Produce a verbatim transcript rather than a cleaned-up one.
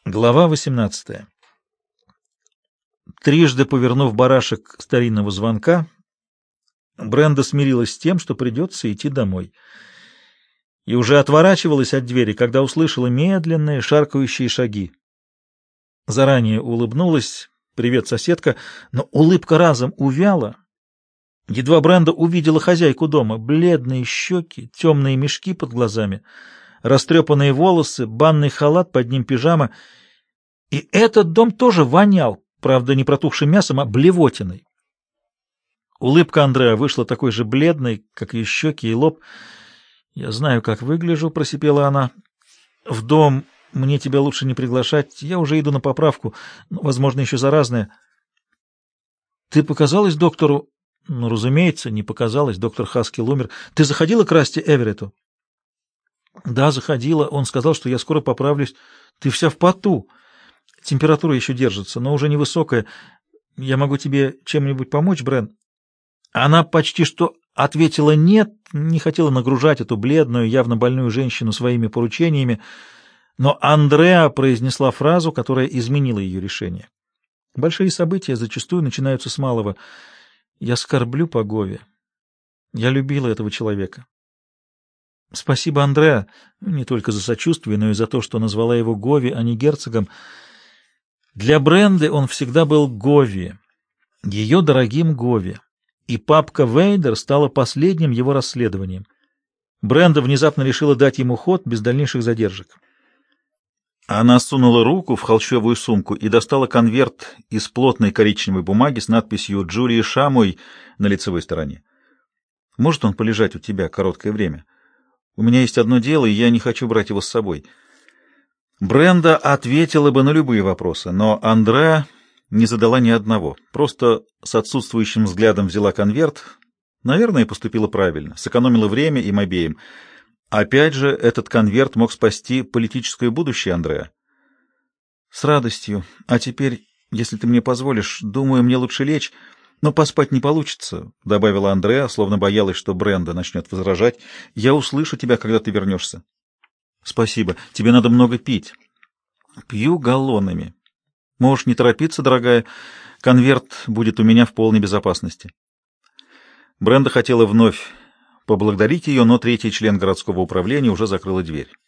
Глава восемнадцатая. Трижды повернув барашек старинного звонка, Бренда смирилась с тем, что придется идти домой. И уже отворачивалась от двери, когда услышала медленные шаркающие шаги. Заранее улыбнулась: «Привет, соседка», но улыбка разом увяла. Едва Бренда увидела хозяйку дома: бледные щеки, темные мешки под глазами, растрепанные волосы, банный халат, под ним пижама. И этот дом тоже вонял, правда, не протухшим мясом, а блевотиной. Улыбка Андреа вышла такой же бледной, как и щеки и лоб. «Я знаю, как выгляжу», — просипела она. «В дом мне тебя лучше не приглашать. Я уже иду на поправку, но, возможно, еще заразная». «Ты показалась доктору?» «Ну, разумеется, не показалась. Доктор Хаскил умер. Ты заходила к Расти Эверетту?» «Да, заходила. Он сказал, что я скоро поправлюсь. Ты вся в поту. Температура еще держится, но уже невысокая. Я могу тебе чем-нибудь помочь, Брен?» Она почти что ответила «нет», не хотела нагружать эту бледную, явно больную женщину своими поручениями, но Андреа произнесла фразу, которая изменила ее решение. Большие события зачастую начинаются с малого. «Я скорблю по Гове. Я любила этого человека». «Спасибо, Андреа, не только за сочувствие, но и за то, что назвала его Гови, а не герцогом». Для Бренды он всегда был Гови, ее дорогим Гови. И папка Вейдер стала последним его расследованием. Бренда внезапно решила дать ему ход без дальнейших задержек. Она сунула руку в холщовую сумку и достала конверт из плотной коричневой бумаги с надписью «Джулии Шамой» на лицевой стороне. «Может он полежать у тебя короткое время? У меня есть одно дело, и я не хочу брать его с собой». Бренда ответила бы на любые вопросы, но Андреа не задала ни одного. Просто с отсутствующим взглядом взяла конверт. Наверное, поступила правильно. Сэкономила время им обеим. Опять же, этот конверт мог спасти политическое будущее Андреа. «С радостью. А теперь, если ты мне позволишь, думаю, мне лучше лечь. Но поспать не получится», — добавила Андреа, словно боялась, что Бренда начнет возражать. «Я услышу тебя, когда ты вернешься». «Спасибо. Тебе надо много пить». «Пью галлонами. Можешь не торопиться, дорогая. Конверт будет у меня в полной безопасности». Бренда хотела вновь поблагодарить ее, но третий член городского управления уже закрыла дверь.